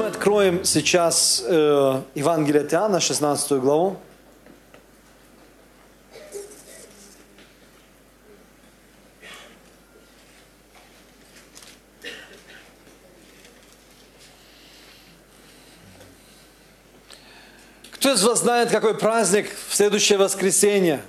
мы откроем сейчас Евангелие от Иоанна, 16 главу. Кто из вас знает, какой праздник в следующее воскресенье?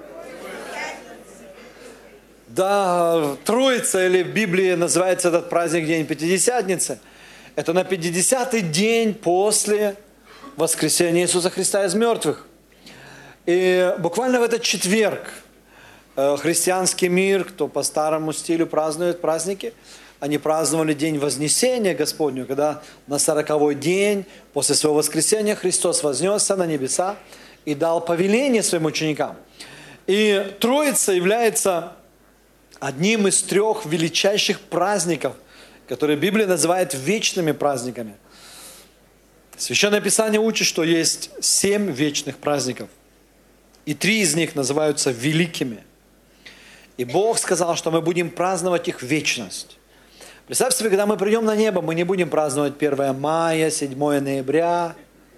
Да, Троица, или в Библии называется этот праздник День Пятидесятницы. Это на 50-й день после воскресения Иисуса Христа из мертвых. И буквально в этот четверг христианский мир, кто по старому стилю празднует праздники, они праздновали День Вознесения Господню, когда на 40-й день после своего воскресения Христос вознесся на небеса и дал повеление своим ученикам. И Троица является одним из 3 величайших праздников, которые Библия называет вечными праздниками. Священное Писание учит, что есть 7 вечных праздников. И 3 из них называются великими. И Бог сказал, что мы будем праздновать их вечность. Представьте себе, когда мы придем на небо, мы не будем праздновать 1 мая, 7 ноября.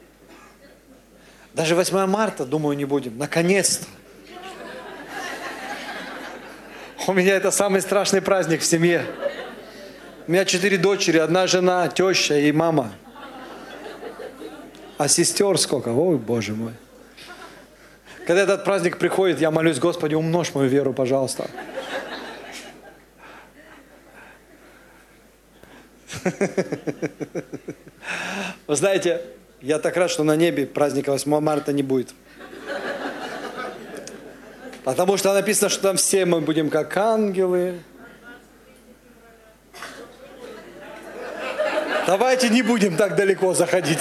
Даже 8 марта, думаю, не будем. Наконец-то. У меня это самый страшный праздник в семье. У меня 4 дочери, 1 жена, теща и мама. А сестер сколько? Ой, Боже мой. Когда этот праздник приходит, я молюсь: Господи, умножь мою веру, пожалуйста. Вы знаете, я так рад, что на небе праздника 8 марта не будет. Потому что написано, что там все мы будем как ангелы. Давайте не будем так далеко заходить.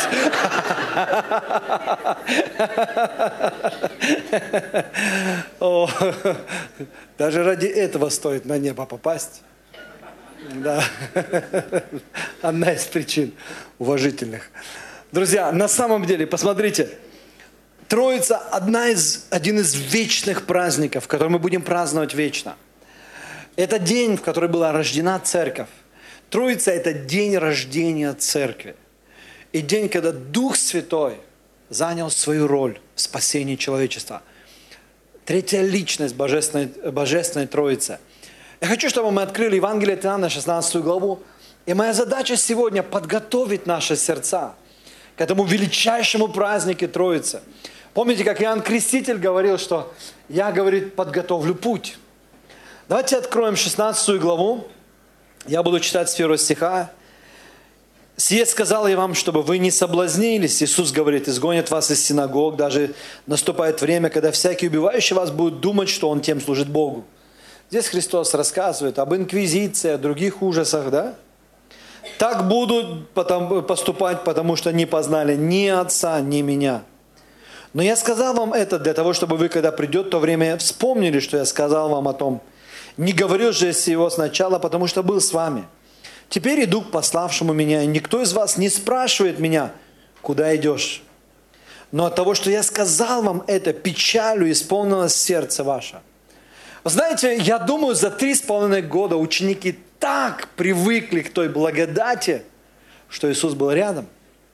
О, даже ради этого стоит на небо попасть. Да. Одна из причин уважительных. Друзья, на самом деле, посмотрите, Троица один из вечных праздников, который мы будем праздновать вечно. Это день, в который была рождена церковь. Троица – это день рождения церкви. И день, когда Дух Святой занял свою роль в спасении человечества. 3-я личность Божественной Троицы. Я хочу, чтобы мы открыли Евангелие от Иоанна, 16 главу. И моя задача сегодня – подготовить наши сердца к этому величайшему празднику Троицы. Помните, как Иоанн Креститель говорил, что я, говорит, подготовлю путь. Давайте откроем 16 главу. Я буду читать с 1 стиха. «Сие сказал я вам, чтобы вы не соблазнились». Иисус говорит: «Изгонят вас из синагог, даже наступает время, когда всякий убивающий вас будет думать, что он тем служит Богу». Здесь Христос рассказывает об инквизиции, о других ужасах, да? «Так будут поступать, потому что не познали ни Отца, ни Меня. Но я сказал вам это для того, чтобы вы, когда придет то время, вспомнили, что я сказал вам о том. Не говорил же сего сначала, потому что был с вами. Теперь иду к пославшему меня, и никто из вас не спрашивает меня, куда идешь. Но от того, что я сказал вам это, печалью исполнилось сердце ваше». Вы знаете, я думаю, за 3,5 года ученики так привыкли к той благодати, что Иисус был рядом.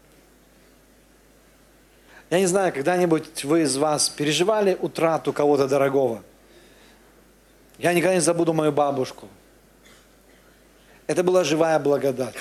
Я не знаю, когда-нибудь вы из вас переживали утрату кого-то дорогого? Я никогда не забуду мою бабушку. Это была живая благодать.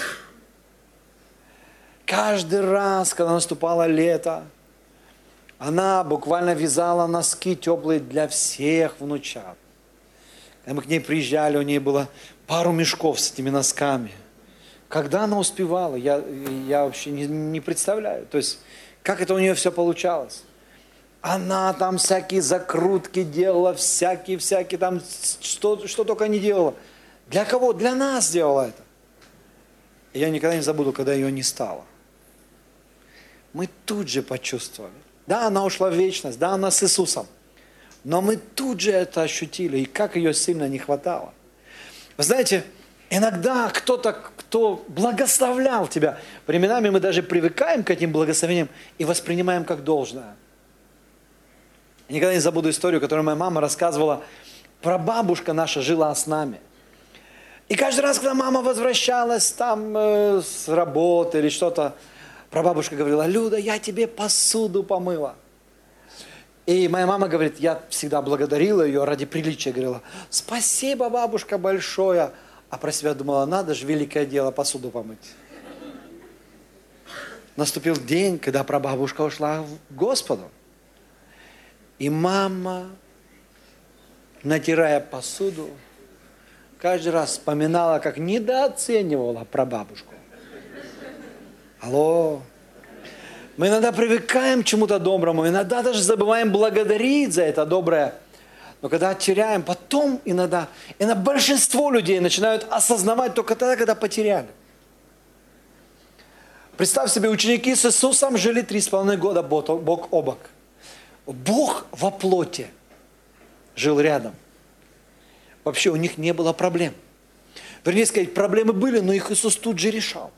Каждый раз, когда наступало лето, она буквально вязала носки теплые для всех внучат. Когда мы к ней приезжали, у нее было пару мешков с этими носками. Когда она успевала, я вообще не представляю. То есть, как это у нее все получалось. Она там всякие закрутки делала, всякие там, что только не делала. Для кого? Для нас делала это. И я никогда не забуду, когда ее не стало. Мы тут же почувствовали. Да, она ушла в вечность, да, она с Иисусом. Но мы тут же это ощутили, и как ее сильно не хватало. Вы знаете, иногда кто-то, кто благословлял тебя, временами мы даже привыкаем к этим благословениям и воспринимаем как должное. Я никогда не забуду историю, которую моя мама рассказывала. Прабабушка наша жила с нами. И каждый раз, когда мама возвращалась там с работы или что-то, прабабушка говорила: Люда, я тебе посуду помыла. И моя мама говорит, я всегда благодарила ее ради приличия, говорила: спасибо, бабушка, большое. А про себя думала: надо же, великое дело посуду помыть. Наступил день, когда прабабушка ушла к Господу. И мама, натирая посуду, каждый раз вспоминала, как недооценивала прабабушку. Алло. Мы иногда привыкаем к чему-то доброму, иногда даже забываем благодарить за это доброе. Но когда теряем, потом иногда большинство людей начинают осознавать только тогда, когда потеряли. Представь себе, ученики с Иисусом жили 3,5 года бок о бок. Бог во плоти жил рядом. Вообще у них не было проблем. Вернее сказать, проблемы были, но их Иисус тут же решал.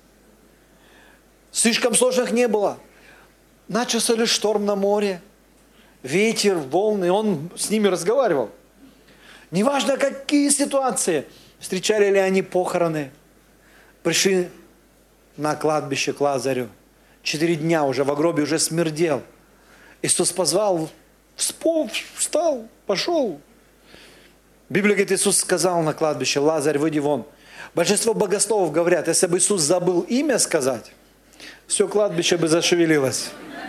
Слишком сложных не было. Начался ли шторм на море, ветер, волны, он с ними разговаривал. Неважно, какие ситуации, встречали ли они похороны, пришли на кладбище к Лазарю. 4 дня уже в гробе уже смердел. Иисус позвал, встал, пошел. Библия говорит, Иисус сказал на кладбище: Лазарь, выйди вон. Большинство богословов говорят, если бы Иисус забыл имя сказать, все кладбище бы зашевелилось.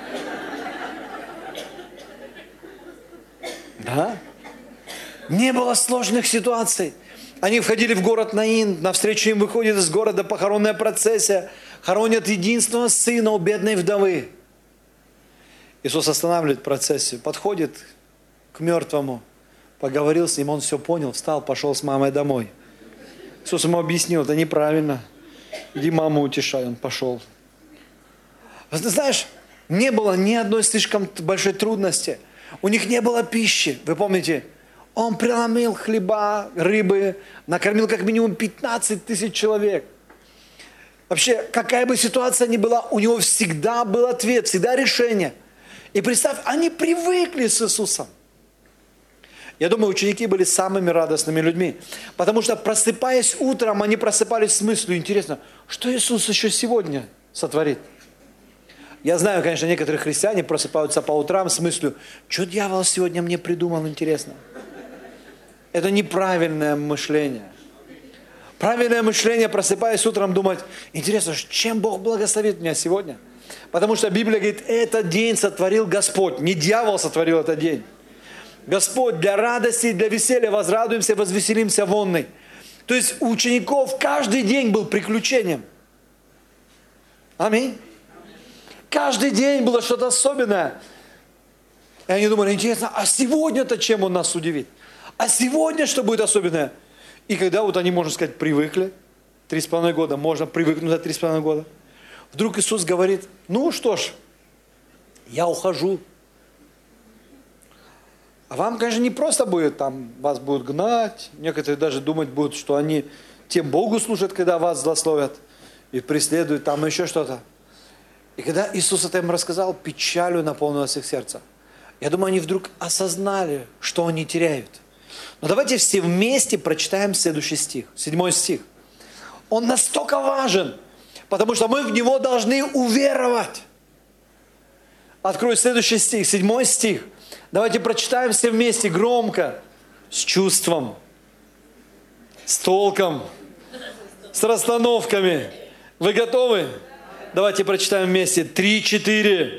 Да? Не было сложных ситуаций. Они входили в город Наин, навстречу им выходит из города похоронная процессия, хоронят единственного сына у бедной вдовы. Иисус останавливает процессию, подходит к мертвому, поговорил с ним, он все понял, встал, пошел с мамой домой. Иисус ему объяснил, это неправильно, иди маму утешай, он пошел. Ты знаешь, не было ни одной слишком большой трудности, у них не было пищи, вы помните, он преломил хлеба, рыбы, накормил как минимум 15 000 человек. Вообще, какая бы ситуация ни была, у него всегда был ответ, всегда решение. И представь, они привыкли с Иисусом. Я думаю, ученики были самыми радостными людьми. Потому что, просыпаясь утром, они просыпались с мыслью: интересно, что Иисус еще сегодня сотворит? Я знаю, конечно, некоторые христиане просыпаются по утрам с мыслью: что дьявол сегодня мне придумал, интересно? Это неправильное мышление. Правильное мышление, просыпаясь утром, думать: интересно, чем Бог благословит меня сегодня? Потому что Библия говорит, этот день сотворил Господь, не дьявол сотворил этот день. Господь, для радости, для веселья возрадуемся, возвеселимся вонной. То есть у учеников каждый день был приключением. Аминь. Каждый день было что-то особенное. И они думали: интересно, а сегодня-то чем Он нас удивит? А сегодня что будет особенное? И когда вот они, можно сказать, привыкли, 3,5 года, можно привыкнуть за 3,5 года, вдруг Иисус говорит: ну что ж, я ухожу. А вам, конечно, не просто будет, там вас будут гнать, некоторые даже думать будут, что они тем Богу служат, когда вас злословят и преследуют, там еще что-то. И когда Иисус это им рассказал, печалью наполнилось их сердце. Я думаю, они вдруг осознали, что они теряют. Но давайте все вместе прочитаем следующий стих, 7 стих. Он настолько важен, потому что мы в него должны уверовать. Открою следующий стих, 7 стих. Давайте прочитаем все вместе громко, с чувством, с толком, с расстановками. Вы готовы? Давайте прочитаем вместе. 3, 4.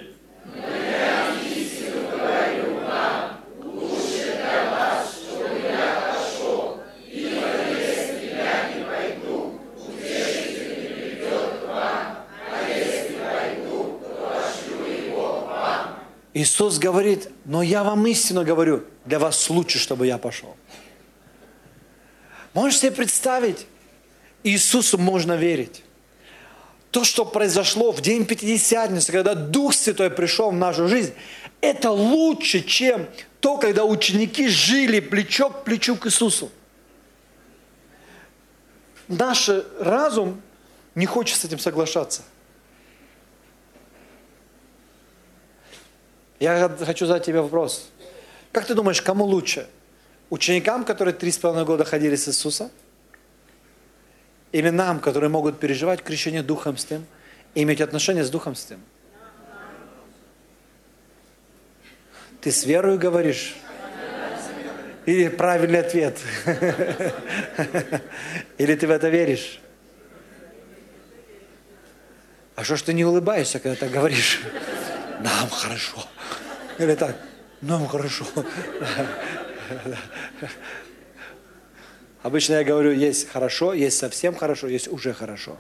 Иисус говорит: но я вам истинно говорю, для вас лучше, чтобы я пошел. Можешь себе представить, Иисусу можно верить. То, что произошло в день Пятидесятницы, когда Дух Святой пришел в нашу жизнь, это лучше, чем то, когда ученики жили плечо к плечу к Иисусу. Наш разум не хочет с этим соглашаться. Я хочу задать тебе вопрос. Как ты думаешь, кому лучше? Ученикам, которые 3,5 года ходили с Иисусом? Или нам, которые могут переживать крещение Духом Святым и иметь отношения с Духом Святым? Ты с верою говоришь? Или правильный ответ? Или ты в это веришь? А что ж ты не улыбаешься, когда так говоришь? Нам хорошо. Или так, нам хорошо. Обычно я говорю, есть хорошо, есть совсем хорошо, есть уже хорошо.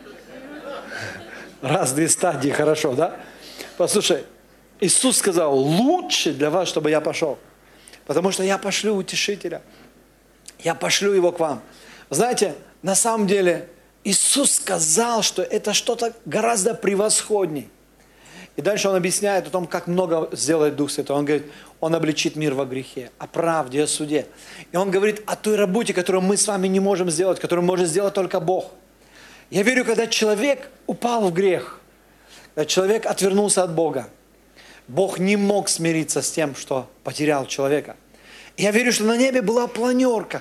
Разные стадии хорошо, да? Послушай, Иисус сказал, лучше для вас, чтобы я пошел. Потому что я пошлю утешителя. Я пошлю его к вам. Знаете, на самом деле, Иисус сказал, что это что-то гораздо превосходней. И дальше Он объясняет о том, как много сделает Дух Святой. Он говорит, Он обличит мир во грехе, о правде, о суде. И Он говорит о той работе, которую мы с вами не можем сделать, которую может сделать только Бог. Я верю, когда человек упал в грех, когда человек отвернулся от Бога, Бог не мог смириться с тем, что потерял человека. Я верю, что на небе была планерка.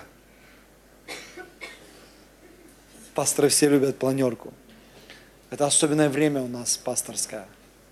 Пасторы все любят планерку. Это особенное время у нас пасторское.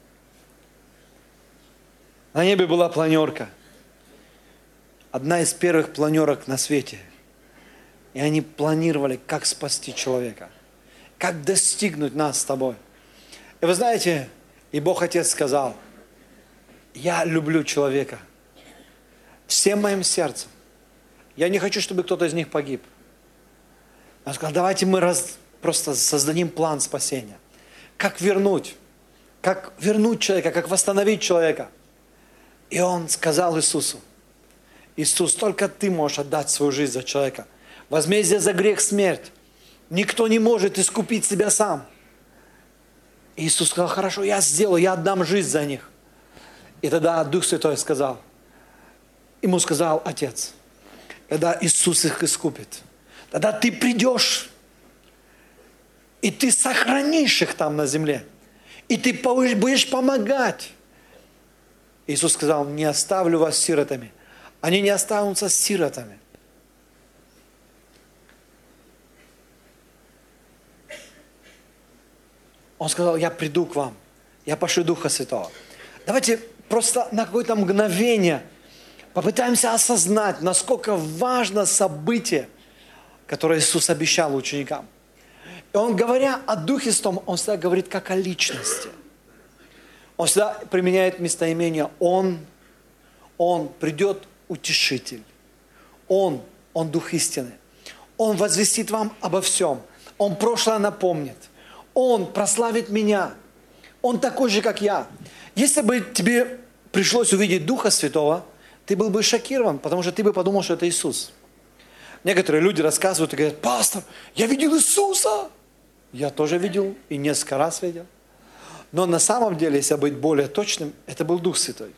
На небе была планерка. Одна из первых планерок на свете. И они планировали, как спасти человека. Как достигнуть нас с тобой. И вы знаете, и Бог Отец сказал, я люблю человека всем моим сердцем. Я не хочу, чтобы кто-то из них погиб. Он сказал, давайте мы просто создадим план спасения. Как вернуть человека, как восстановить человека. И Он сказал Иисусу, Иисус, только Ты можешь отдать свою жизнь за человека. Возмездие за грех – смерть. Никто не может искупить себя сам. И Иисус сказал, хорошо, я сделаю, я отдам жизнь за них. И тогда Дух Святой сказал, ему сказал Отец, когда Иисус их искупит, тогда ты придешь, и ты сохранишь их там на земле, и ты будешь помогать. Иисус сказал, не оставлю вас сиротами. Они не останутся сиротами. Он сказал, я приду к вам, я пошлю Духа Святого. Давайте просто на какое-то мгновение попытаемся осознать, насколько важно событие, которое Иисус обещал ученикам. И Он, говоря о Духе Святом, Он всегда говорит как о личности. Он всегда применяет местоимение Он придет утешитель. Он Дух истины. Он возвестит вам обо всем. Он прошлое напомнит. Он прославит меня. Он такой же, как я. Если бы тебе пришлось увидеть Духа Святого, ты был бы шокирован, потому что ты бы подумал, что это Иисус. Некоторые люди рассказывают и говорят, пастор, я видел Иисуса. Я тоже видел и несколько раз видел. Но на самом деле, если быть более точным, это был Дух Святой.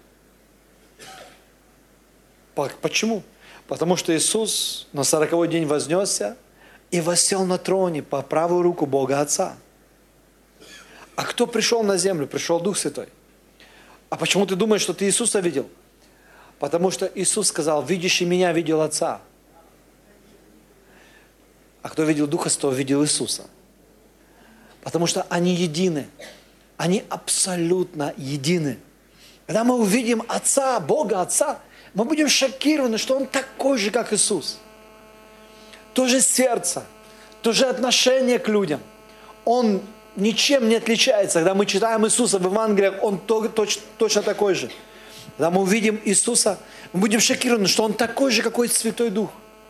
Почему? Потому что Иисус на 40-й день вознесся и воссел на троне по правую руку Бога Отца. А кто пришел на землю? Пришел Дух Святой. А почему ты думаешь, что ты Иисуса видел? Потому что Иисус сказал, видящий меня, видел Отца. А кто видел Духа Святого, видел Иисуса. Потому что они едины. Они абсолютно едины. Когда мы увидим Отца, Бога Отца, мы будем шокированы, что Он такой же, как Иисус. То же сердце, то же отношение к людям. Он ничем не отличается. Когда мы читаем Иисуса в Евангелиях, Он точно такой же. Когда мы увидим Иисуса, мы будем шокированы, что Он такой же, какой Святой Дух.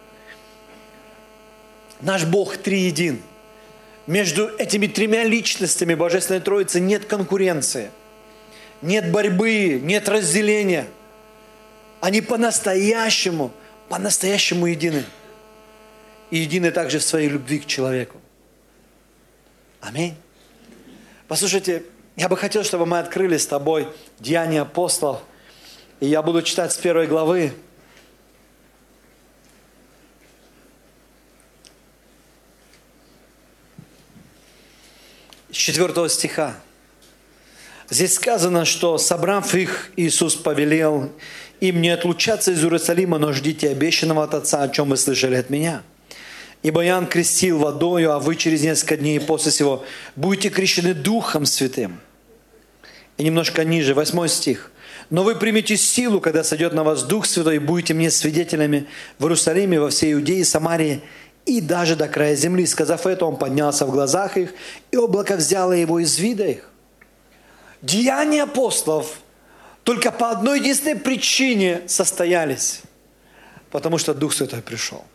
Наш Бог триедин. Между этими тремя личностями Божественной Троицы нет конкуренции, нет борьбы, нет разделения. Они по-настоящему едины. И едины также в своей любви к человеку. Аминь. Послушайте, я бы хотел, чтобы мы открыли с тобой Деяния апостолов. И я буду читать с 1 главы. С 4 стиха. Здесь сказано, что, собрав их, Иисус повелел им не отлучаться из Иерусалима, но ждите обещанного от Отца, о чем вы слышали от меня. Ибо Иоанн крестил водою, а вы через несколько дней после сего будете крещены Духом Святым. И немножко ниже, 8 стих. Но вы примете силу, когда сойдет на вас Дух Святой, и будете мне свидетелями в Иерусалиме, во всей Иудее, Самарии и даже до края земли. Сказав это, он поднялся в глазах их, и облако взяло его из вида их. Деяния апостолов только по одной единственной причине состоялись. Потому что Дух Святой пришел.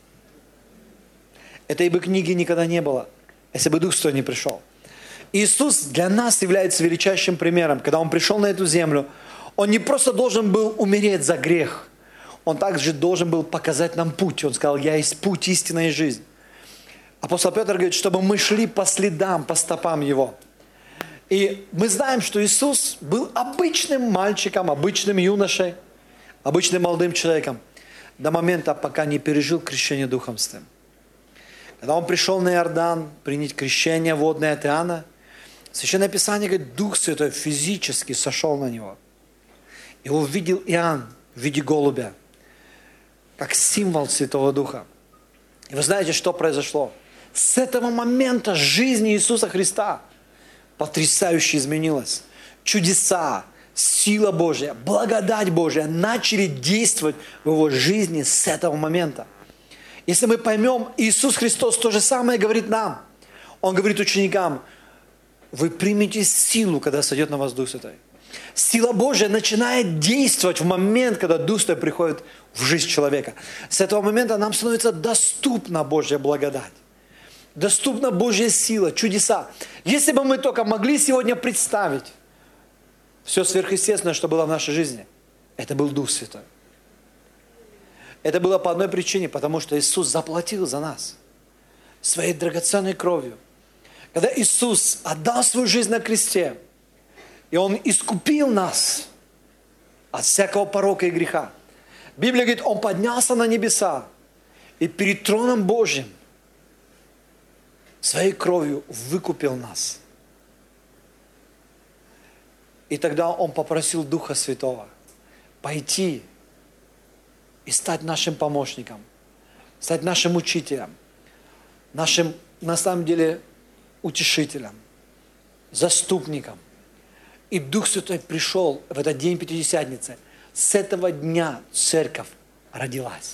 Этой бы книги никогда не было, если бы Дух Святой не пришел. Иисус для нас является величайшим примером. Когда Он пришел на эту землю, Он не просто должен был умереть за грех, Он также должен был показать нам путь. Он сказал: «Я есть путь, истина и жизнь». Апостол Петр говорит, чтобы мы шли по следам, по стопам Его. И мы знаем, что Иисус был обычным мальчиком, обычным юношей, обычным молодым человеком до момента, пока не пережил крещение Духом Святым. Когда Он пришел на Иордан принять крещение водное от Иоанна, Священное Писание говорит, Дух Святой физически сошел на Него. Его видел Иоанн в виде голубя, как символ Святого Духа. И вы знаете, что произошло? С этого момента жизнь Иисуса Христа потрясающе изменилась. Чудеса, сила Божья, благодать Божья начали действовать в Его жизни с этого момента. Если мы поймем, Иисус Христос то же самое говорит нам. Он говорит ученикам: вы примете силу, когда сойдет на вас Дух Святой. Сила Божья начинает действовать в момент, когда Дух Святой приходит в жизнь человека. С этого момента нам становится доступна Божья благодать. Доступна Божья сила, чудеса. Если бы мы только могли сегодня представить все сверхъестественное, что было в нашей жизни, это был Дух Святой. Это было по одной причине, потому что Иисус заплатил за нас своей драгоценной кровью. Когда Иисус отдал свою жизнь на кресте, и Он искупил нас от всякого порока и греха. Библия говорит, Он поднялся на небеса и перед троном Божьим своей кровью выкупил нас. И тогда Он попросил Духа Святого пойти и стать нашим помощником, стать нашим учителем, нашим, на самом деле, утешителем, заступником. И Дух Святой пришел в этот день Пятидесятницы. С этого дня церковь родилась.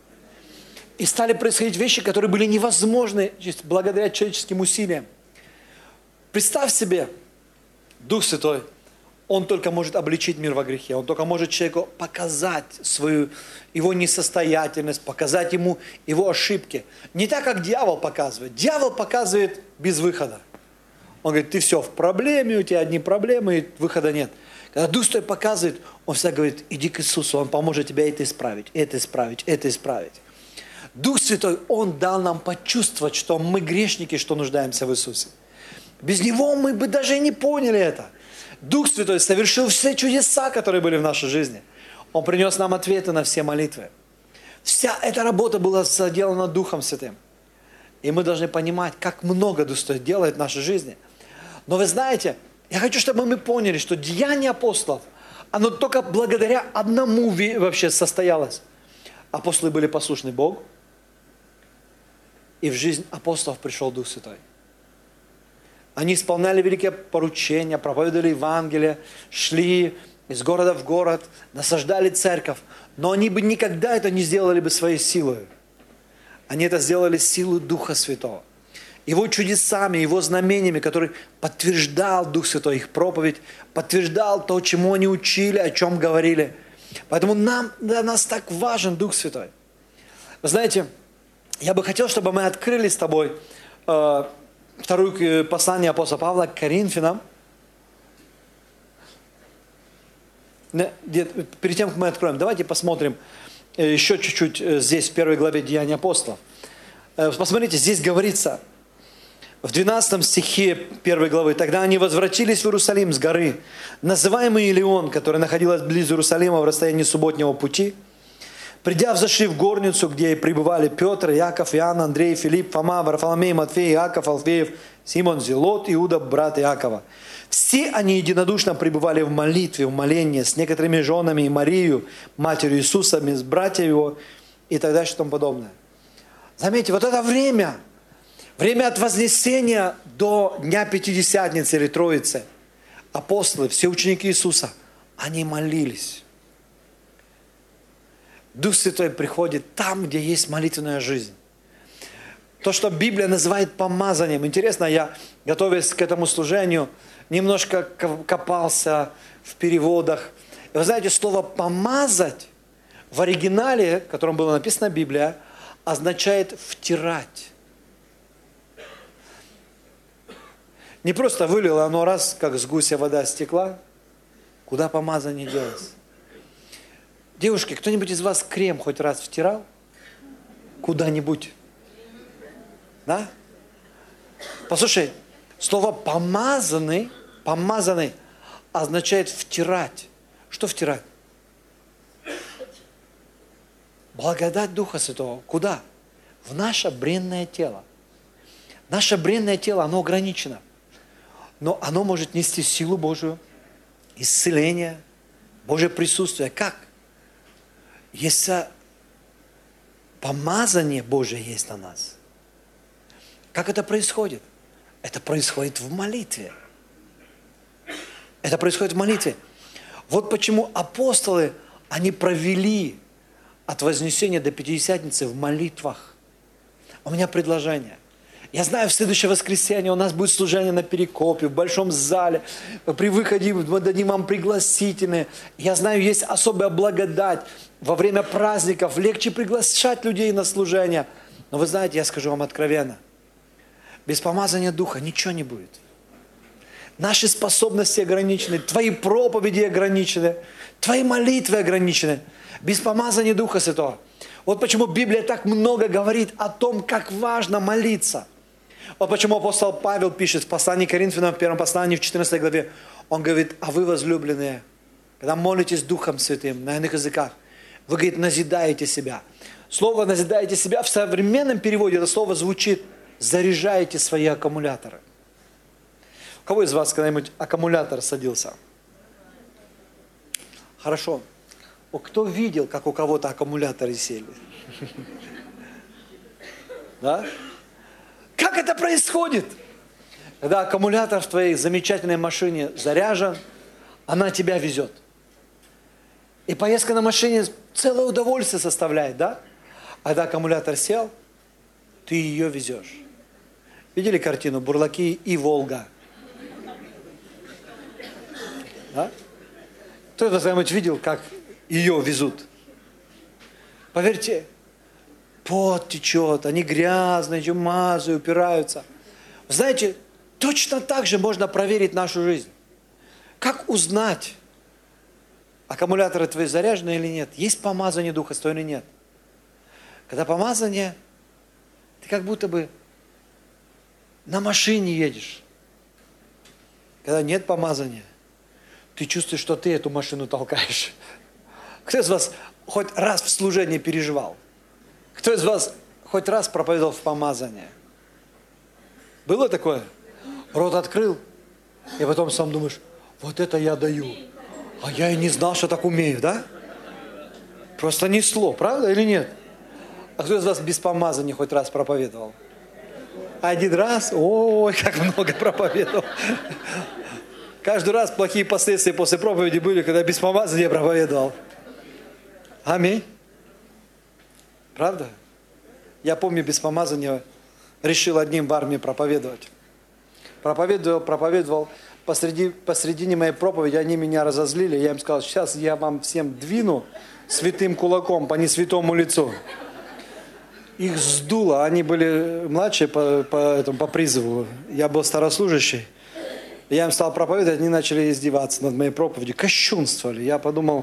И стали происходить вещи, которые были невозможны благодаря человеческим усилиям. Представь себе, Дух Святой, Он только может обличить мир во грехе. Он только может человеку показать его несостоятельность, показать ему его ошибки. Не так, как дьявол показывает. Дьявол показывает без выхода. Он говорит, ты все в проблеме, у тебя одни проблемы, и выхода нет. Когда Дух Святой показывает, Он всегда говорит, иди к Иисусу, Он поможет тебе это исправить, это исправить, это исправить. Дух Святой, Он дал нам почувствовать, что мы грешники, что нуждаемся в Иисусе. Без Него мы бы даже и не поняли это. Дух Святой совершил все чудеса, которые были в нашей жизни. Он принес нам ответы на все молитвы. Вся эта работа была сделана Духом Святым. И мы должны понимать, как много Дух Святой делает в нашей жизни. Но вы знаете, я хочу, чтобы мы поняли, что деяние апостолов, оно только благодаря одному вообще состоялось. Апостолы были послушны Богу, и в жизнь апостолов пришел Дух Святой. Они исполняли великие поручения, проповедовали Евангелие, шли из города в город, насаждали церковь. Но они бы никогда это не сделали бы своей силой. Они это сделали силой Духа Святого. Его чудесами, Его знамениями, которые подтверждал Дух Святой, их проповедь, подтверждал то, чему они учили, о чем говорили. Поэтому для нас так важен Дух Святой. Вы знаете, я бы хотел, чтобы мы открыли с тобой второе послание апостола Павла к Коринфянам. Перед тем, как мы откроем, давайте посмотрим еще чуть-чуть здесь, в первой главе Деяний апостолов. Посмотрите, здесь говорится, в 12 стихе 1 главы, «Тогда они возвратились в Иерусалим с горы, называемый Илион, которая находилась близ Иерусалима в расстоянии субботнего пути. Придя, взошли в горницу, где пребывали Петр, Иаков, Иоанн, Андрей, Филипп, Фома, Варфоломей, Матфей, Иаков, Алфеев, Симон, Зелот, Иуда, брат Иакова. Все они единодушно пребывали в молитве, в молении с некоторыми женами и Марию, матерью Иисуса, с братьями его и так далее, и тому подобное». Заметьте, вот это время от Вознесения до Дня Пятидесятницы или Троицы, апостолы, все ученики Иисуса, они молились. Дух Святой приходит там, где есть молитвенная жизнь. То, что Библия называет помазанием. Интересно, я, готовясь к этому служению, немножко копался в переводах. И вы знаете, слово «помазать» в оригинале, в котором было написано Библия, означает «втирать». Не просто вылило оно раз, как с гуся вода стекла. Куда помазание делось? Девушки, кто-нибудь из вас крем хоть раз втирал? Куда-нибудь? Да? Послушай, слово «помазанный» означает «втирать». Что втирать? Благодать Духа Святого. Куда? В наше бренное тело. Наше бренное тело, оно ограничено. Но оно может нести силу Божию, исцеление, Божье присутствие. Как? Если помазание Божие есть на нас. Как это происходит? Это происходит в молитве. Это происходит в молитве. Вот почему апостолы, они провели от Вознесения до Пятидесятницы в молитвах. У меня предложение. Я знаю, в следующее воскресенье у нас будет служение на Перекопе, в большом зале. При выходе мы дадим вам пригласительные. Я знаю, есть особая благодать. Во время праздников легче приглашать людей на служение. Но вы знаете, я скажу вам откровенно. Без помазания Духа ничего не будет. Наши способности ограничены, твои проповеди ограничены, твои молитвы ограничены. Без помазания Духа Святого. Вот почему Библия так много говорит о том, как важно молиться. Вот почему апостол Павел пишет в послании к Коринфянам, в первом послании, в 14 главе, он говорит: а вы, возлюбленные, когда молитесь Духом Святым на иных языках, вы, говорит, назидаете себя. Слово «назидаете себя» в современном переводе это слово звучит «заряжаете свои аккумуляторы». У кого из вас когда-нибудь аккумулятор садился? Хорошо. Кто видел, как у кого-то аккумуляторы сели? Да? Как это происходит? Когда аккумулятор в твоей замечательной машине заряжен, она тебя везет. И поездка на машине целое удовольствие составляет, да? А когда аккумулятор сел, ты ее везешь. Видели картину «Бурлаки и Волга»? Да? Кто-то когда-нибудь видел, как ее везут? Поверьте, пот течет, они грязные, чумазые, упираются. Знаете, точно так же можно проверить нашу жизнь. Как узнать, аккумуляторы твои заряжены или нет? Есть помазание Духа Святого или нет? Когда помазание, ты как будто бы на машине едешь. Когда нет помазания, ты чувствуешь, что ты эту машину толкаешь. Кто из вас хоть раз в служении переживал? Кто из вас хоть раз проповедовал в помазание? Было такое? Рот открыл, и потом сам думаешь: вот это я даю. А я и не знал, что так умею, да? Просто несло, правда или нет? А кто из вас без помазания хоть раз проповедовал? Один раз? Ой, как много проповедовал. Каждый раз плохие последствия после проповеди были, когда без помазания проповедовал. Аминь. Правда? Я помню, без помазания решил одним в армии проповедовать. Проповедовал. Посредине моей проповеди они меня разозлили. Я им сказал: сейчас я вам всем двину святым кулаком по несвятому лицу. Их сдуло. Они были младшие по призыву. Я был старослужащий. Я им стал проповедовать, они начали издеваться над моей проповедью. Кощунствовали. Я подумал,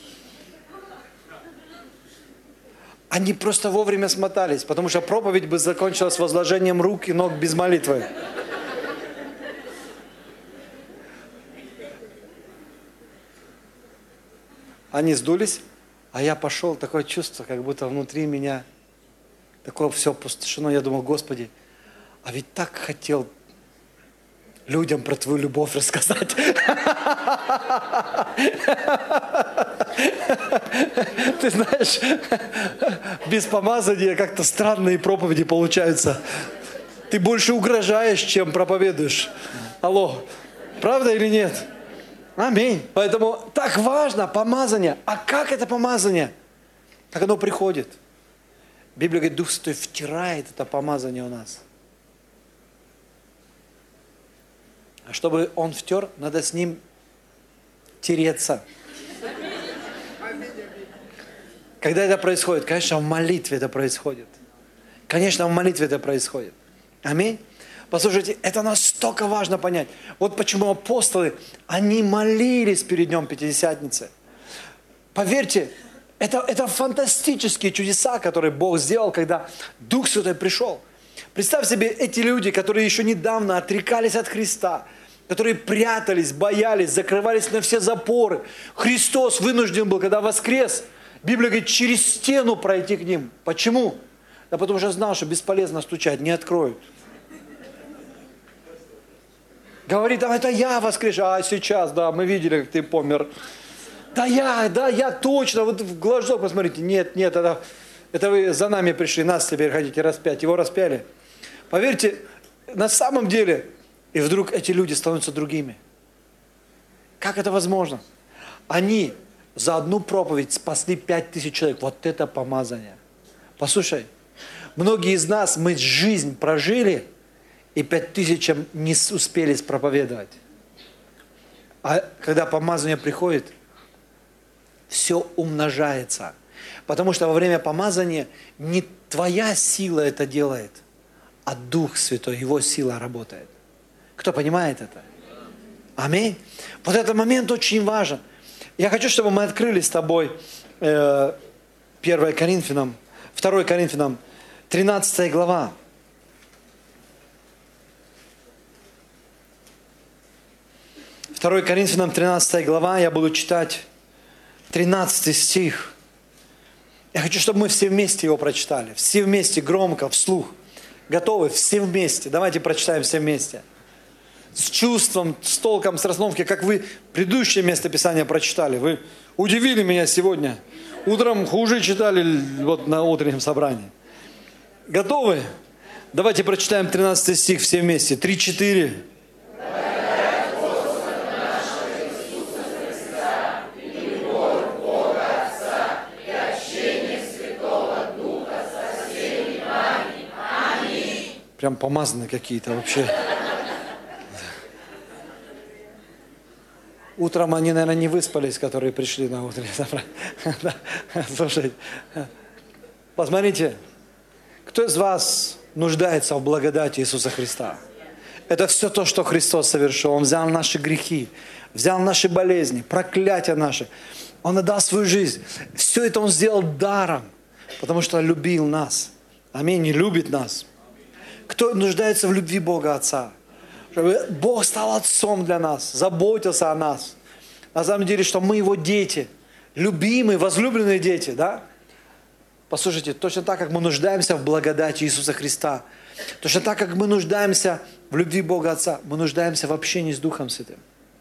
они просто вовремя смотались, потому что проповедь бы закончилась возложением рук и ног без молитвы. Они сдулись, а я пошел, такое чувство, как будто внутри меня такое все опустошено. Я думал: Господи, а ведь так хотел людям про твою любовь рассказать. Ты знаешь, без помазания как-то странные проповеди получаются. Ты больше угрожаешь, чем проповедуешь. Алло, правда или нет? Аминь. Поэтому так важно помазание. А как это помазание? Как оно приходит? Библия говорит, Дух Святой втирает это помазание у нас. А чтобы он втер, надо с ним тереться. Когда это происходит? Конечно, в молитве это происходит. Конечно, в молитве это происходит. Аминь. Послушайте, это настолько важно понять. Вот почему апостолы, они молились перед Днем Пятидесятницы. Поверьте, это фантастические чудеса, которые Бог сделал, когда Дух Святой пришел. Представь себе эти люди, которые еще недавно отрекались от Христа, которые прятались, боялись, закрывались на все запоры. Христос вынужден был, когда воскрес, Библия говорит, через стену пройти к ним. Почему? Да потому что знал, что бесполезно стучать, не откроют. Говорит, это я воскрес, а сейчас, да, мы видели, как ты помер. Да, я точно, вот в глазок посмотрите. Нет, это вы за нами пришли, нас теперь хотите распять. Его распяли. Поверьте, на самом деле, и вдруг эти люди становятся другими. Как это возможно? Они за одну проповедь спасли 5000 человек. Вот это помазание. Послушай, многие из нас, мы жизнь прожили, и 5000 не успели проповедовать. А когда помазание приходит, все умножается. Потому что во время помазания не твоя сила это делает, а Дух Святой, Его сила работает. Кто понимает это? Аминь. Вот этот момент очень важен. Я хочу, чтобы мы открыли с тобой 2 Коринфянам 13 глава. 2 Коринфянам 13 глава, я буду читать 13 стих. Я хочу, чтобы мы все вместе его прочитали. Все вместе, громко, вслух. Готовы? Все вместе. Давайте прочитаем все вместе. С чувством, с толком, с расстановки, как вы предыдущее место Писания прочитали. Вы удивили меня сегодня. Утром хуже читали вот на утреннем собрании. Готовы? Давайте прочитаем 13 стих все вместе. 3-4. Прям помазанные какие-то вообще. Утром они, наверное, не выспались, которые пришли на утреннее собрание. Слушайте, посмотрите, кто из вас нуждается в благодати Иисуса Христа? Это все то, что Христос совершил. Он взял наши грехи, взял наши болезни, проклятия наши. Он отдал свою жизнь. Все это Он сделал даром, потому что любил нас. Аминь, и любит нас. Кто нуждается в любви Бога Отца? Чтобы Бог стал Отцом для нас, заботился о нас. На самом деле, что мы Его дети, любимые, возлюбленные дети, да? Послушайте, точно так, как мы нуждаемся в благодати Иисуса Христа, точно так, как мы нуждаемся в любви Бога Отца, мы нуждаемся в общении с Духом Святым.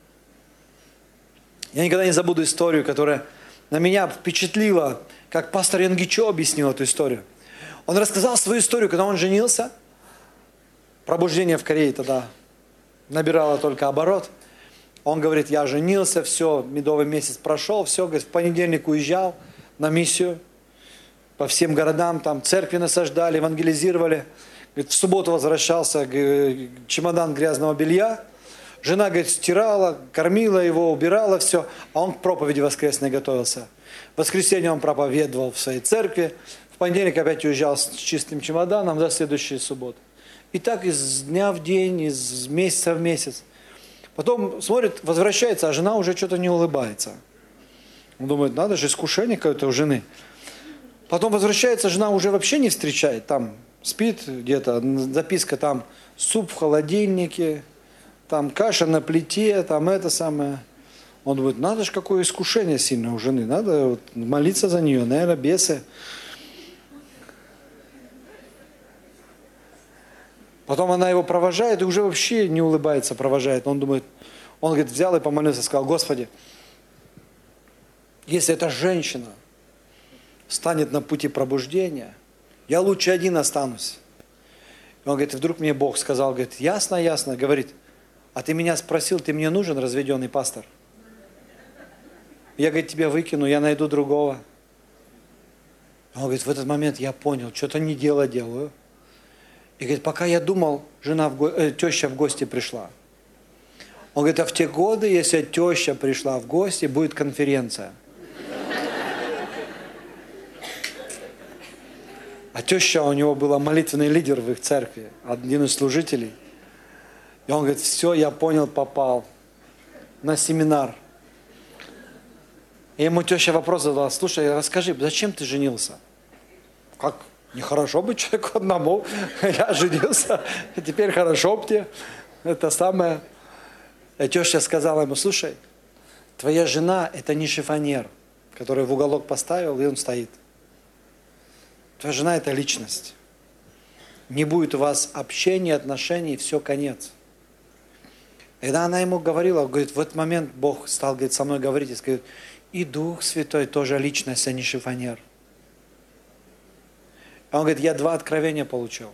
Я никогда не забуду историю, которая на меня впечатлила, как пастор Янгичо объяснил эту историю. Он рассказал свою историю, когда он женился. Пробуждение в Корее тогда набирало только оборот. Он говорит, я женился, все, медовый месяц прошел, все, говорит, в понедельник уезжал на миссию по всем городам, там церкви насаждали, евангелизировали. Говорит, в субботу возвращался, чемодан грязного белья. Жена, говорит, стирала, кормила его, убирала все, а он к проповеди воскресной готовился. В воскресенье он проповедовал в своей церкви, в понедельник опять уезжал с чистым чемоданом до следующей субботы. И так из дня в день, из месяца в месяц. Потом смотрит, возвращается, а жена уже что-то не улыбается. Он думает, надо же, искушение какое-то у жены. Потом возвращается, жена уже вообще не встречает. Там спит где-то, записка там, суп в холодильнике, там каша на плите, там это самое. Он думает, надо же, какое искушение сильное у жены. Надо вот молиться за нее, наверное, бесы. Потом она его провожает и уже вообще не улыбается, провожает. Он думает, он, говорит, взял и помолился, сказал: Господи, если эта женщина станет на пути пробуждения, я лучше один останусь. И он говорит, вдруг мне Бог сказал, говорит, ясно, ясно, говорит, а ты меня спросил, ты мне нужен, разведенный пастор? Я, говорит, тебя выкину, я найду другого. Он говорит, в этот момент я понял, что-то не дело делаю. И говорит, пока я думал, теща в гости пришла. Он говорит, а в те годы, если теща пришла в гости, будет конференция. А теща у него была молитвенный лидер в их церкви, один из служителей. И он говорит, все, я понял, попал на семинар. И ему теща вопрос задала, слушай, расскажи, зачем ты женился? Как? Нехорошо быть человеку одному. Я женился, теперь хорошо мне. Это самое. И теща сказала ему, слушай, твоя жена это не шифоньер, который в уголок поставил, и он стоит. Твоя жена это личность. Не будет у вас общения, отношений, все, конец. Когда она ему говорила, говорит, в этот момент Бог стал, говорит, со мной говорить, и сказать, и Дух Святой тоже личность, а не шифоньер. Он говорит, я 2 откровения получил.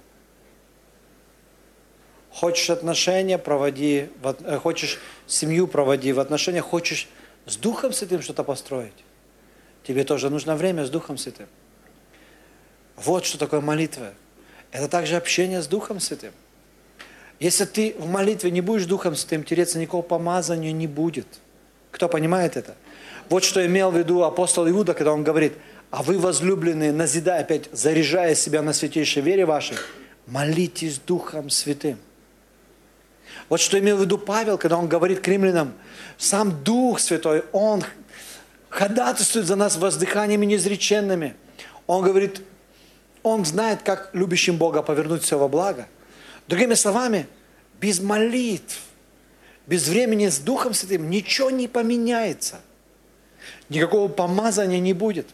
Хочешь отношения, проводи, хочешь семью, проводи в отношениях, хочешь с Духом Святым что-то построить. Тебе тоже нужно время с Духом Святым. Вот что такое молитва. Это также общение с Духом Святым. Если ты в молитве не будешь Духом Святым тереться, никакого помазания не будет. Кто понимает это? Вот что имел в виду апостол Иуда, когда он говорит, а вы, возлюбленные, назидая, опять заряжая себя на святейшей вере вашей, молитесь Духом Святым. Вот что имел в виду Павел, когда он говорит к римлянам, сам Дух Святой, Он ходатайствует за нас воздыханиями неизреченными. Он говорит, Он знает, как любящим Бога повернуть все во благо. Другими словами, без молитв, без времени с Духом Святым ничего не поменяется. Никакого помазания не будет.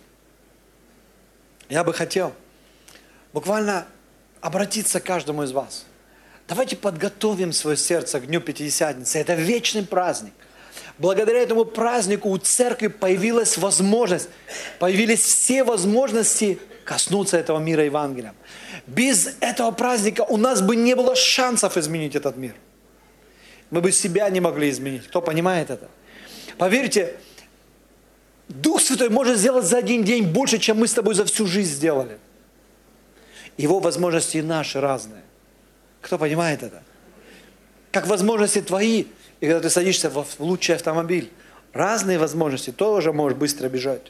Я бы хотел буквально обратиться к каждому из вас. Давайте подготовим свое сердце к Дню Пятидесятницы. Это вечный праздник. Благодаря этому празднику у церкви появилась возможность, появились все возможности коснуться этого мира Евангелием. Без этого праздника у нас бы не было шансов изменить этот мир. Мы бы себя не могли изменить. Кто понимает это? Поверьте, Дух Святой может сделать за один день больше, чем мы с тобой за всю жизнь сделали. Его возможности и наши разные. Кто понимает это? Как возможности твои, и когда ты садишься в лучший автомобиль, разные возможности, тоже можешь быстро бежать.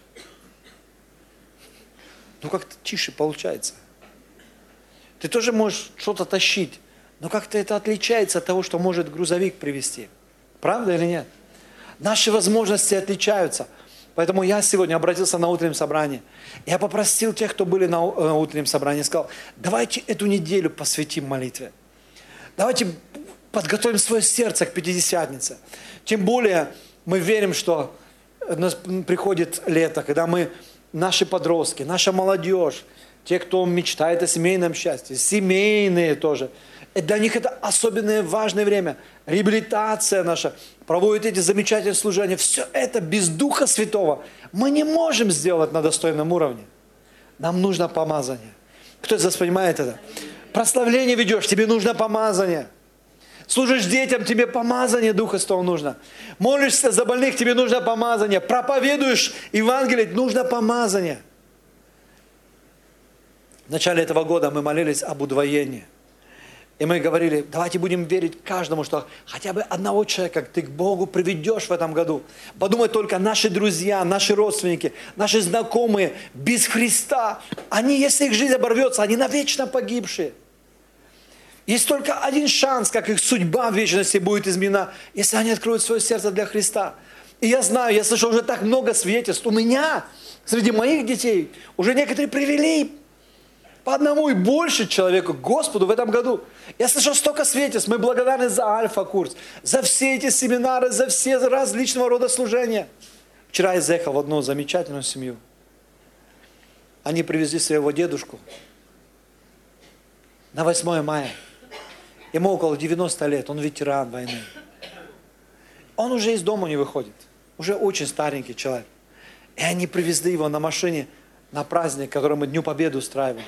Ну как-то тише получается. Ты тоже можешь что-то тащить, но как-то это отличается от того, что может грузовик привезти. Правда или нет? Наши возможности отличаются. Поэтому я сегодня обратился на утреннем собрании. Я попросил тех, кто были на утреннем собрании, сказал, давайте эту неделю посвятим молитве. Давайте подготовим свое сердце к Пятидесятнице. Тем более мы верим, что у нас приходит лето, когда наши подростки, наша молодежь, те, кто мечтает о семейном счастье, семейные тоже, для них это особенное важное время. Реабилитация наша, проводят эти замечательные служения. Все это без Духа Святого мы не можем сделать на достойном уровне. Нам нужно помазание. Кто из вас понимает это? Прославление ведешь, тебе нужно помазание. Служишь детям, тебе помазание Духа Святого нужно. Молишься за больных, тебе нужно помазание. Проповедуешь Евангелие, нужно помазание. В начале этого года мы молились об удвоении. И мы говорили, давайте будем верить каждому, что хотя бы одного человека ты к Богу приведешь в этом году. Подумай только, наши друзья, наши родственники, наши знакомые без Христа, они, если их жизнь оборвется, они навечно погибшие. Есть только один шанс, как их судьба в вечности будет изменена, если они откроют свое сердце для Христа. И я знаю, я слышал уже так много свидетельств. У меня, среди моих детей, уже некоторые привели по одному и больше человеку к Господу в этом году. Я слышал столько свидетельств. Мы благодарны за альфа-курс, за все эти семинары, за все различного рода служения. Вчера я заехал в одну замечательную семью. Они привезли своего дедушку на 8 мая. Ему около 90 лет, он ветеран войны. Он уже из дома не выходит. Уже очень старенький человек. И они привезли его на машине на праздник, который мы Дню Победы устраивали.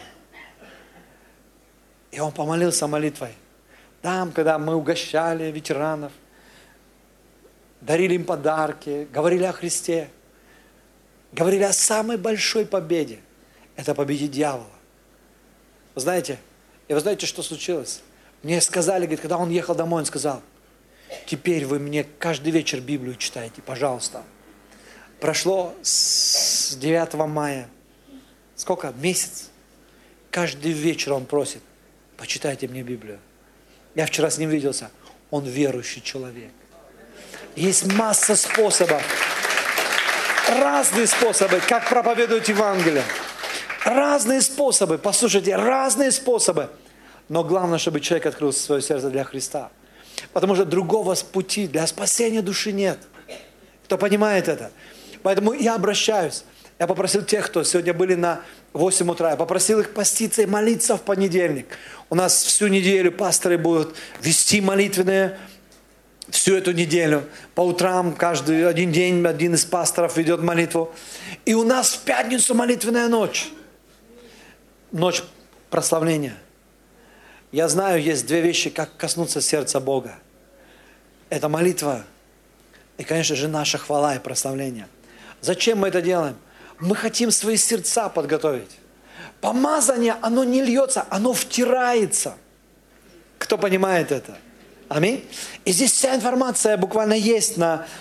И он помолился молитвой. Там, когда мы угощали ветеранов, дарили им подарки, говорили о Христе, говорили о самой большой победе. Это победе дьявола. Вы знаете, что случилось? Мне сказали, говорит, когда он ехал домой, он сказал: теперь вы мне каждый вечер Библию читаете, пожалуйста. Прошло с 9 мая. Сколько? Месяц. Каждый вечер он просит: почитайте мне Библию. Я вчера с ним виделся. Он верующий человек. Есть масса способов. Разные способы, как проповедовать Евангелие. Разные способы. Послушайте, разные способы. Но главное, чтобы человек открыл свое сердце для Христа. Потому что другого пути для спасения души нет. Кто понимает это? Поэтому я обращаюсь. Я попросил тех, кто сегодня были на 8 утра, я попросил их поститься и молиться в понедельник. У нас всю неделю пасторы будут вести молитвенные всю эту неделю. По утрам каждый один день один из пасторов ведет молитву. И у нас в пятницу молитвенная ночь. Ночь прославления. Я знаю, есть две вещи, как коснуться сердца Бога. Это молитва и, конечно же, наша хвала и прославление. Зачем мы это делаем? Мы хотим свои сердца подготовить. Помазание, оно не льется, оно втирается. Кто понимает это? Аминь. И здесь вся информация буквально есть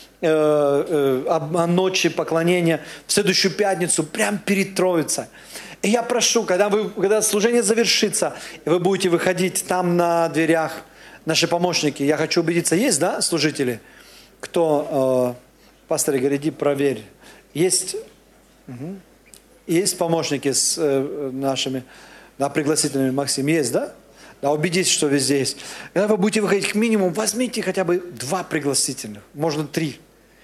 о ночи поклонения в следующую пятницу, прямо перед Троицей. И я прошу, когда служение завершится, и вы будете выходить там на дверях, наши помощники, я хочу убедиться, есть, да, служители? Кто, пастор Игорь, иди проверь. Есть, есть помощники с нашими, да, пригласительными, Максим, есть, да? Да, убедитесь, что везде есть. Когда вы будете выходить к минимуму, возьмите хотя бы 2 пригласительных, можно 3.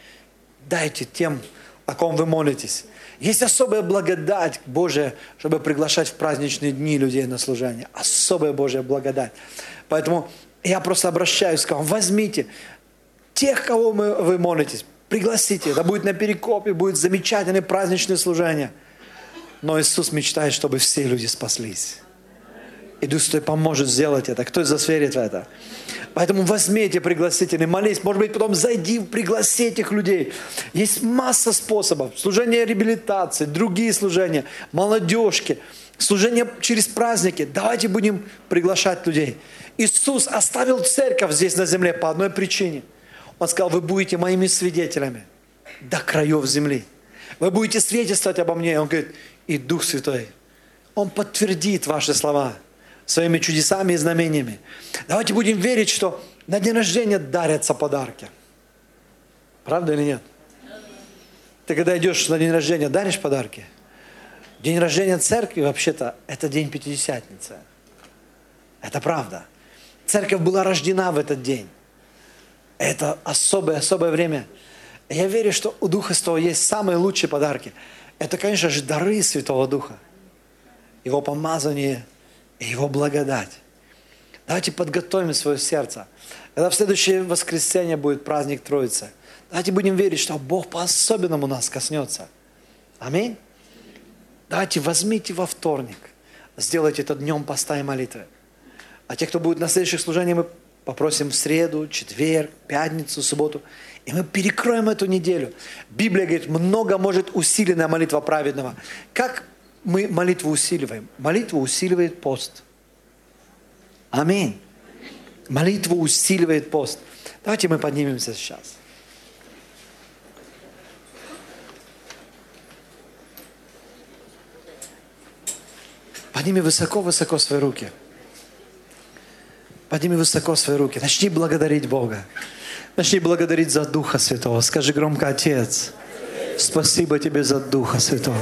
Дайте тем, о ком вы молитесь. Есть особая благодать Божия, чтобы приглашать в праздничные дни людей на служение. Особая Божья благодать. Поэтому я просто обращаюсь к вам. Возьмите тех, кого вы молитесь, пригласите. Это будет на Перекопе, будет замечательное праздничное служение. Но Иисус мечтает, чтобы все люди спаслись. И Дух Святой поможет сделать это. Кто из вас верит в это? Поэтому возьмите пригласительные, молись. Может быть, потом зайди, пригласи этих людей. Есть масса способов. Служение реабилитации, другие служения, молодежки, служение через праздники. Давайте будем приглашать людей. Иисус оставил церковь здесь на земле по одной причине. Он сказал: вы будете моими свидетелями до краев земли. Вы будете свидетельствовать обо мне. Он говорит: и Дух Святой, Он подтвердит ваши слова своими чудесами и знамениями. Давайте будем верить, что на день рождения дарятся подарки. Правда или нет? Ты когда идешь на день рождения, даришь подарки? День рождения церкви, вообще-то, это день Пятидесятницы. Это правда. Церковь была рождена в этот день. Это особое время. Я верю, что у Духа Святого есть самые лучшие подарки. Это, конечно же, дары Святого Духа. Его помазание и Его благодать. Давайте подготовим свое сердце. Когда в следующее воскресенье будет праздник Троицы, давайте будем верить, что Бог по-особенному нас коснется. Аминь. Давайте возьмите во вторник, сделайте это днем поста и молитвы. А те, кто будет на следующих служениях, мы попросим в среду, четверг, пятницу, субботу. И мы перекроем эту неделю. Библия говорит, много может усиленная молитва праведного. Как мы молитву усиливаем? Молитву усиливает пост. Аминь. Молитву усиливает пост. Давайте мы поднимемся сейчас. Подними высоко-высоко свои руки. Подними высоко свои руки. Начни благодарить Бога. Начни благодарить за Духа Святого. Скажи громко: Отец, спасибо Тебе за Духа Святого.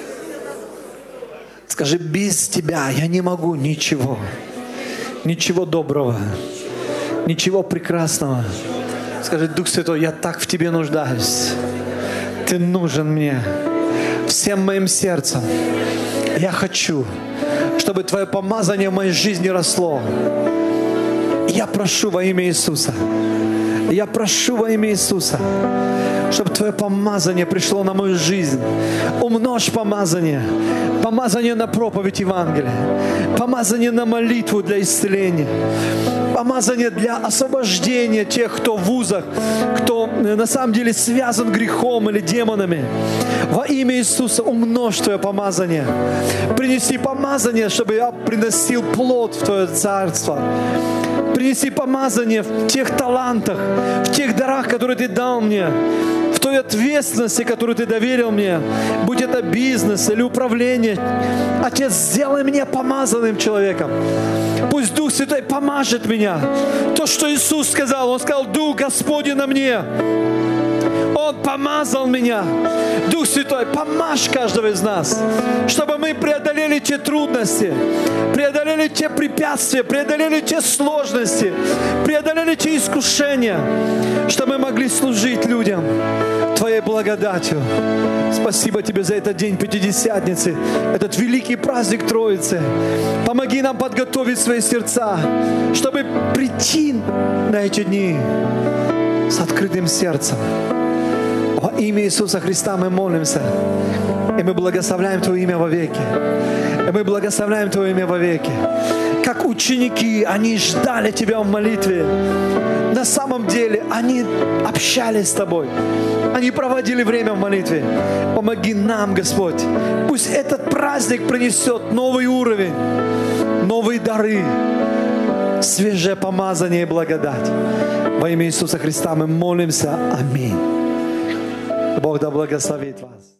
Скажи: без Тебя я не могу ничего. Ничего доброго. Ничего прекрасного. Скажи: Дух Святой, я так в Тебе нуждаюсь. Ты нужен мне. Всем моим сердцем. Я хочу, чтобы Твое помазание в моей жизни росло. Я прошу во имя Иисуса. Я прошу во имя Иисуса, чтобы Твое помазание пришло на мою жизнь. Умножь помазание. Помазание на проповедь Евангелия. Помазание на молитву для исцеления. Помазание для освобождения тех, кто в вузах, кто на самом деле связан грехом или демонами. Во имя Иисуса умножь Твое помазание. Принеси помазание, чтобы я приносил плод в Твое царство. Принеси помазание в тех талантах, в тех дарах, которые Ты дал мне, в той ответственности, которую Ты доверил мне, будь это бизнес или управление. Отец, сделай меня помазанным человеком. Пусть Дух Святой поможет меня. То, что Иисус сказал, Он сказал: Дух Господень на мне. Он помазал меня. Дух Святой, помажь каждого из нас, чтобы мы преодолели те трудности, преодолели те препятствия, преодолели те сложности, преодолели те искушения, чтобы мы могли служить людям Твоей благодатью. Спасибо Тебе за этот день Пятидесятницы, этот великий праздник Троицы. Помоги нам подготовить свои сердца, чтобы прийти на эти дни с открытым сердцем. Во имя Иисуса Христа мы молимся, и мы благословляем Твое имя вовеки. И мы благословляем Твое имя вовеки. Как ученики, они ждали Тебя в молитве. На самом деле, они общались с Тобой. Они проводили время в молитве. Помоги нам, Господь. Пусть этот праздник принесет новый уровень, новые дары, свежее помазание и благодать. Во имя Иисуса Христа мы молимся. Аминь. Бог да благословит вас.